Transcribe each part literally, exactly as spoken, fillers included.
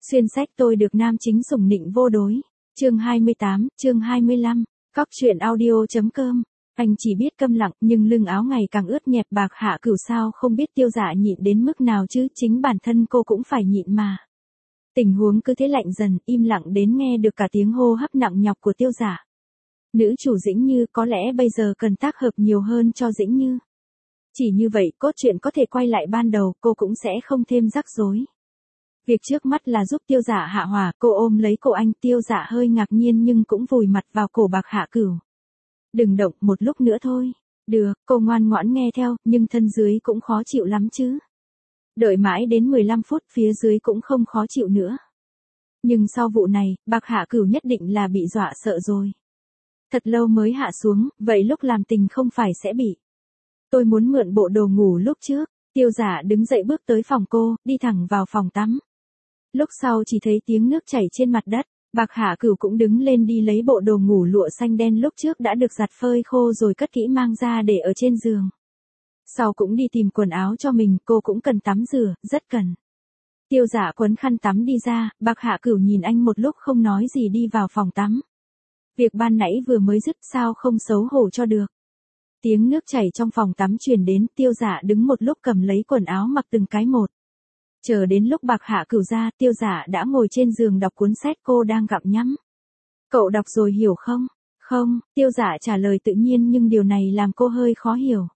Xuyên sách tôi được nam chính sủng nịnh vô đối. Chương hai mươi tám, chương hai mươi lăm. Cóc truyện audio.com. Anh chỉ biết câm lặng, nhưng lưng áo ngày càng ướt nhẹp. Bạc Hạ Cửu sao không biết Tiêu Dạ nhịn đến mức nào chứ, chính bản thân cô cũng phải nhịn mà. Tình huống cứ thế lạnh dần, im lặng đến nghe được cả tiếng hô hấp nặng nhọc của Tiêu Dạ. Nữ chủ Dĩnh Như có lẽ bây giờ cần tác hợp nhiều hơn cho Dĩnh Như. Chỉ như vậy cốt truyện có thể quay lại ban đầu, cô cũng sẽ không thêm rắc rối. Việc trước mắt là giúp Tiêu Dạ hạ hỏa, cô ôm lấy cổ anh. Tiêu Dạ hơi ngạc nhiên nhưng cũng vùi mặt vào cổ Bạc Hạ Cửu. Đừng động, một lúc nữa thôi. Được, cô ngoan ngoãn nghe theo, nhưng thân dưới cũng khó chịu lắm chứ. Đợi mãi đến mười lăm phút, phía dưới cũng không khó chịu nữa. Nhưng sau vụ này, Bạc Hạ Cửu nhất định là bị dọa sợ rồi. Thật lâu mới hạ xuống, vậy lúc làm tình không phải sẽ bị. Tôi muốn mượn bộ đồ ngủ lúc trước. Tiêu Dạ đứng dậy bước tới phòng cô, đi thẳng vào phòng tắm. Lúc sau chỉ thấy tiếng nước chảy trên mặt đất. Bạc Hạ Cửu cũng đứng lên đi lấy bộ đồ ngủ lụa xanh đen lúc trước đã được giặt phơi khô rồi cất kỹ mang ra để ở trên giường. Sau cũng đi tìm quần áo cho mình, cô cũng cần tắm rửa, rất cần. Tiêu Dạ quấn khăn tắm đi ra, Bạc Hạ Cửu nhìn anh một lúc không nói gì đi vào phòng tắm. Việc ban nãy vừa mới dứt sao không xấu hổ cho được. Tiếng nước chảy trong phòng tắm truyền đến, Tiêu Dạ đứng một lúc cầm lấy quần áo mặc từng cái một. Chờ đến lúc Bạc Hạ Cửu ra, Tiêu Dạ đã ngồi trên giường đọc cuốn sách cô đang gặm nhấm. Cậu đọc rồi hiểu không? Không, Tiêu Dạ trả lời tự nhiên nhưng điều này làm cô hơi khó hiểu.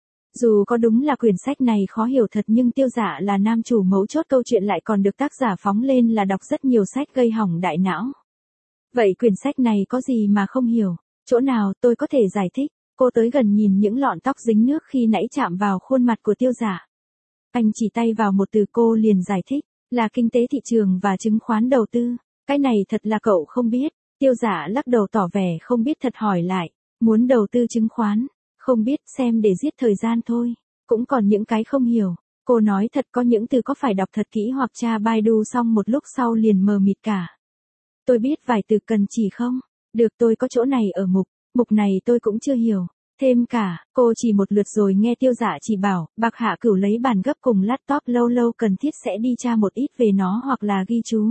Dù có đúng là quyển sách này khó hiểu thật nhưng Tiêu Dạ là nam chủ mấu chốt câu chuyện lại còn được tác giả phóng lên là đọc rất nhiều sách gây hỏng đại não. Vậy quyển sách này có gì mà không hiểu? Chỗ nào tôi có thể giải thích? Cô tới gần nhìn những lọn tóc dính nước khi nãy chạm vào khuôn mặt của Tiêu Dạ. Anh chỉ tay vào một từ, cô liền giải thích, là kinh tế thị trường và chứng khoán đầu tư. Cái này thật là cậu không biết. Tiêu Dạ lắc đầu tỏ vẻ không biết thật hỏi lại, muốn đầu tư chứng khoán, không biết, xem để giết thời gian thôi. Cũng còn những cái không hiểu. Cô nói thật có những từ có phải đọc thật kỹ hoặc tra Baidu xong một lúc sau liền mờ mịt cả. Tôi biết vài từ cần chỉ không? Được, tôi có chỗ này ở mục. Mục này tôi cũng chưa hiểu. Thêm cả, cô chỉ một lượt rồi nghe Tiêu Dạ chỉ bảo, Bạc Hạ Cửu lấy bàn gấp cùng laptop lâu lâu cần thiết sẽ đi tra một ít về nó hoặc là ghi chú.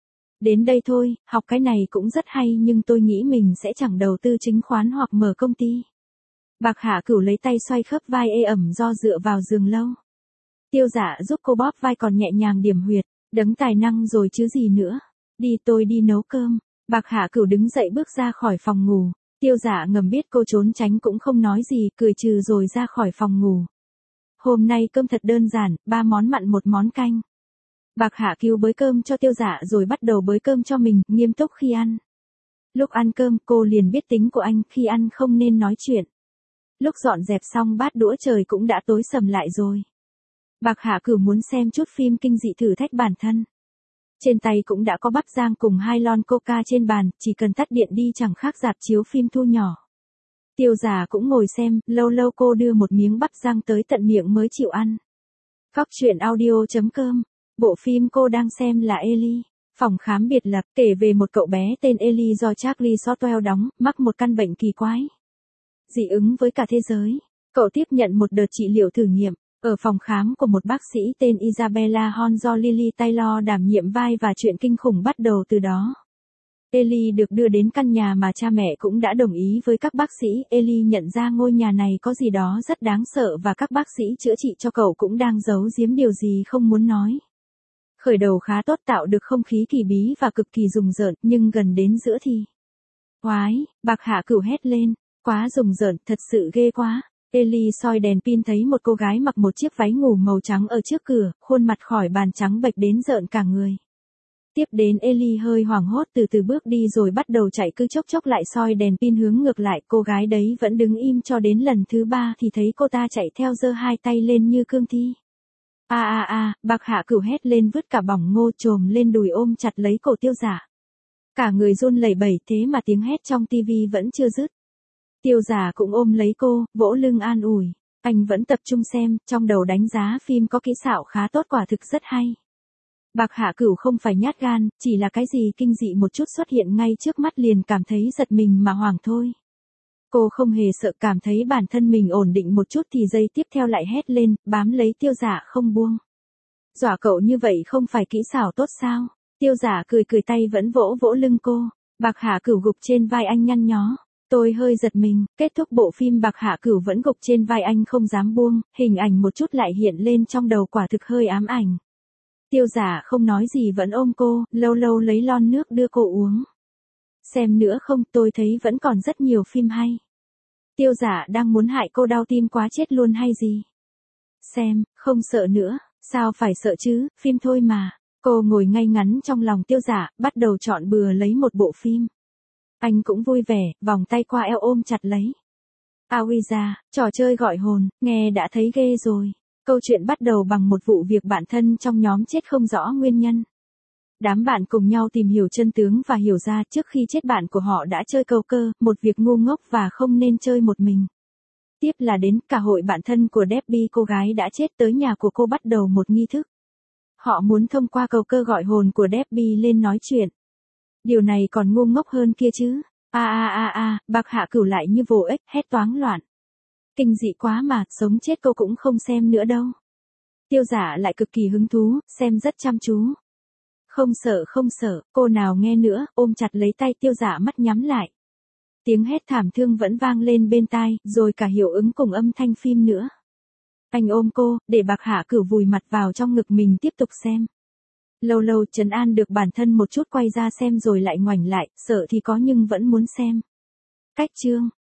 Đến đây thôi, học cái này cũng rất hay nhưng tôi nghĩ mình sẽ chẳng đầu tư chứng khoán hoặc mở công ty. Bạc Hạ Cửu lấy tay xoay khớp vai ê ẩm do dựa vào giường lâu. Tiêu Dạ giúp cô bóp vai còn nhẹ nhàng điểm huyệt, đấng tài năng rồi chứ gì nữa. Đi, tôi đi nấu cơm. Bạc Hạ Cửu đứng dậy bước ra khỏi phòng ngủ. Tiêu Dạ ngầm biết cô trốn tránh cũng không nói gì, cười trừ rồi ra khỏi phòng ngủ. Hôm nay cơm thật đơn giản, ba món mặn một món canh. Bạc Hạ Cửu bới cơm cho Tiêu Dạ rồi bắt đầu bới cơm cho mình, nghiêm túc khi ăn. Lúc ăn cơm cô liền biết tính của anh, khi ăn không nên nói chuyện. Lúc dọn dẹp xong bát đũa trời cũng đã tối sầm lại rồi. Bạc Hạ Cửu muốn xem chút phim kinh dị thử thách bản thân. Trên tay cũng đã có bắp rang cùng hai lon coca trên bàn, chỉ cần tắt điện đi chẳng khác rạp chiếu phim thu nhỏ. Tiêu Dạ cũng ngồi xem, lâu lâu cô đưa một miếng bắp rang tới tận miệng mới chịu ăn. Cóc truyện audio.com. Bộ phim cô đang xem là Ellie. Phòng khám biệt lập, kể về một cậu bé tên Ellie do Charlie Shotwell đóng, mắc một căn bệnh kỳ quái. Dị ứng với cả thế giới. Cậu tiếp nhận một đợt trị liệu thử nghiệm. Ở phòng khám của một bác sĩ tên Isabella Hon do Lily Taylor đảm nhiệm vai và chuyện kinh khủng bắt đầu từ đó. Ellie được đưa đến căn nhà mà cha mẹ cũng đã đồng ý với các bác sĩ. Ellie nhận ra ngôi nhà này có gì đó rất đáng sợ và các bác sĩ chữa trị cho cậu cũng đang giấu giếm điều gì không muốn nói. Khởi đầu khá tốt, tạo được không khí kỳ bí và cực kỳ rùng rợn, nhưng gần đến giữa thì... Oái, Bạc Hạ Cửu hét lên, quá rùng rợn, thật sự ghê quá. Ellie soi đèn pin thấy một cô gái mặc một chiếc váy ngủ màu trắng ở trước cửa, khuôn mặt khỏi bàn trắng bệch đến rợn cả người. Tiếp đến Ellie hơi hoảng hốt từ từ bước đi rồi bắt đầu chạy, cứ chốc chốc lại soi đèn pin hướng ngược lại. Cô gái đấy vẫn đứng im cho đến lần thứ ba thì thấy cô ta chạy theo giơ hai tay lên như cương thi. A a a, Bạc Hạ Cửu hét lên vứt cả bỏng ngô trồm lên đùi ôm chặt lấy cổ Tiêu Dạ. Cả người run lẩy bẩy thế mà tiếng hét trong tivi vẫn chưa dứt. Tiêu Dạ cũng ôm lấy cô, vỗ lưng an ủi. Anh vẫn tập trung xem, trong đầu đánh giá phim có kỹ xảo khá tốt, quả thực rất hay. Bạc Hạ Cửu không phải nhát gan, chỉ là cái gì kinh dị một chút xuất hiện ngay trước mắt liền cảm thấy giật mình mà hoảng thôi. Cô không hề sợ, cảm thấy bản thân mình ổn định một chút thì giây tiếp theo lại hét lên, bám lấy Tiêu Dạ không buông. Dọa cậu như vậy không phải kỹ xảo tốt sao? Tiêu Giả cười cười tay vẫn vỗ vỗ lưng cô. Bạc Hạ Cửu gục trên vai anh nhăn nhó. Tôi hơi giật mình, kết thúc bộ phim Bạc Hạ Cửu vẫn gục trên vai anh không dám buông, hình ảnh một chút lại hiện lên trong đầu quả thực hơi ám ảnh. Tiêu Giả không nói gì vẫn ôm cô, lâu lâu lấy lon nước đưa cô uống. Xem nữa không, tôi thấy vẫn còn rất nhiều phim hay. Tiêu Giả đang muốn hại cô đau tim quá chết luôn hay gì? Xem, không sợ nữa, sao phải sợ chứ, phim thôi mà. Cô ngồi ngay ngắn trong lòng Tiêu Giả, bắt đầu chọn bừa lấy một bộ phim. Anh cũng vui vẻ, vòng tay qua eo ôm chặt lấy. Awiza, trò chơi gọi hồn, nghe đã thấy ghê rồi. Câu chuyện bắt đầu bằng một vụ việc bạn thân trong nhóm chết không rõ nguyên nhân. Đám bạn cùng nhau tìm hiểu chân tướng và hiểu ra trước khi chết bạn của họ đã chơi cầu cơ, một việc ngu ngốc và không nên chơi một mình. Tiếp là đến cả hội bạn thân của Debbie, cô gái đã chết tới nhà của cô bắt đầu một nghi thức. Họ muốn thông qua cầu cơ gọi hồn của Debbie lên nói chuyện. Điều này còn ngu ngốc hơn kia chứ. A a a a, Bạc Hạ Cửu lại như vồ ếch, hét toáng loạn. Kinh dị quá mà, sống chết cô cũng không xem nữa đâu. Tiêu Giả lại cực kỳ hứng thú, xem rất chăm chú. Không sợ không sợ, cô nào nghe nữa, ôm chặt lấy tay Tiêu Giả mắt nhắm lại. Tiếng hét thảm thương vẫn vang lên bên tai, rồi cả hiệu ứng cùng âm thanh phim nữa. Anh ôm cô, để Bạc Hạ Cửu vùi mặt vào trong ngực mình tiếp tục xem. Lâu lâu trấn an được bản thân một chút quay ra xem rồi lại ngoảnh lại, sợ thì có nhưng vẫn muốn xem. Cách chương